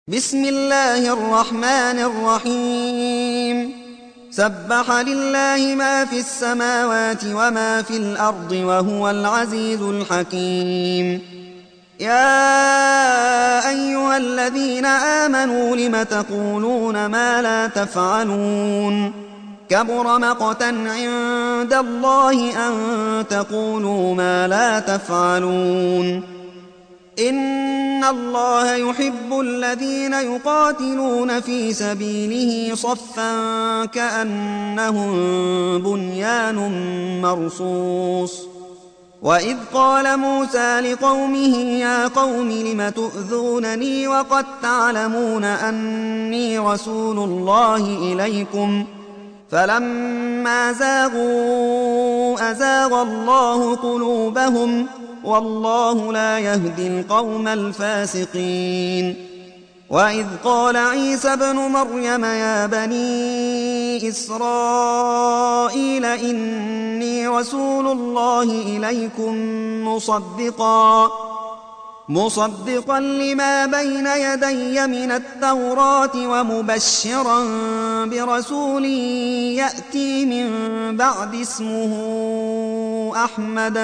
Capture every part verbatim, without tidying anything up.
بسم الله الرحمن الرحيم سبح لله ما في السماوات وما في الأرض وهو العزيز الحكيم يا أيها الذين آمنوا لم تقولون ما لا تفعلون كبر مقتا عند الله أن تقولوا ما لا تفعلون إن الله يحب الذين يقاتلون في سبيله صفا كأنهم بنيان مرصوص وإذ قال موسى لقومه يا قوم لم تؤذونني وقد تعلمون أني رسول الله إليكم فلما زاغوا أزاغ الله قلوبهم والله لا يهدي القوم الفاسقين وإذ قال عيسى ابن مريم يا بني إسرائيل إني رسول الله إليكم مصدقا مصدقا لما بين يدي من التوراة ومبشرا برسول يأتي من بعد اسمه أحمد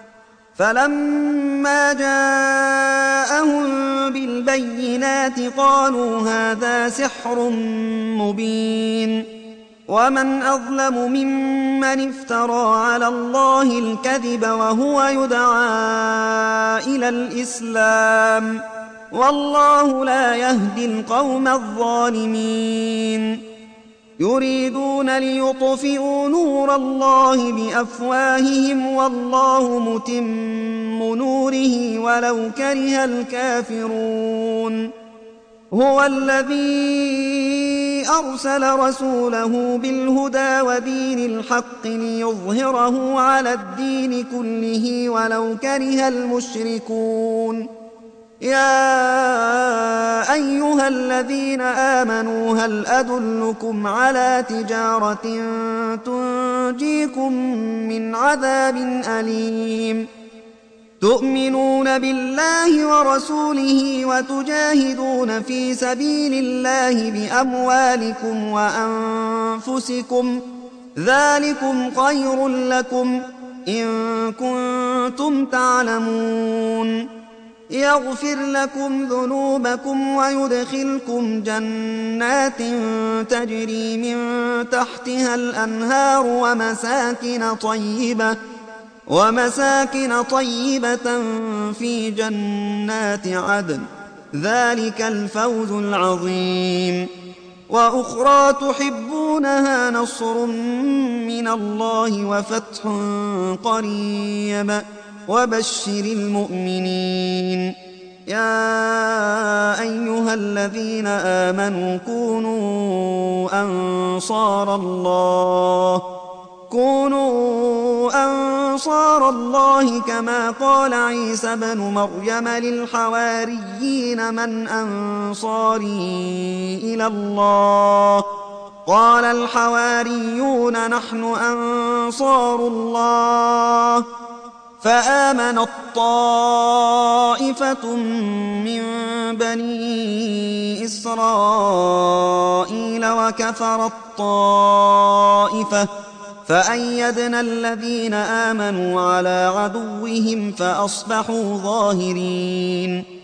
فلما جاءهم بالبينات قالوا هذا سحر مبين ومن أظلم ممن افترى على الله الكذب وهو يدعى إلى الإسلام والله لا يهدي القوم الظالمين يريدون ليطفئوا نور الله بأفواههم والله متم نوره ولو كره الكافرون هو الذي أرسل رسوله بالهدى ودين الحق ليظهره على الدين كله ولو كره المشركون يا أيها الذين آمنوا هل أدلكم على تجارة تنجيكم من عذاب أليم تؤمنون بالله ورسوله وتجاهدون في سبيل الله بأموالكم وأنفسكم ذلكم خير لكم إن كنتم تعلمون يغفر لكم ذنوبكم ويدخلكم جنات تجري من تحتها الأنهار ومساكن طيبة ومساكن طيبة في جنات عدن ذلك الفوز العظيم وأخرى تحبونها نصر من الله وفتح قريب وبشر المؤمنين يا أيها الذين آمنوا كونوا أنصار الله كونوا أنصار الله كما قال عيسى ابن مريم للحواريين من أنصاري إلى الله قال الحواريون نحن أنصار الله فآمنت طائفة من بني إسرائيل وكفرت طائفة فأيدنا الذين آمنوا على عدوهم فأصبحوا ظاهرين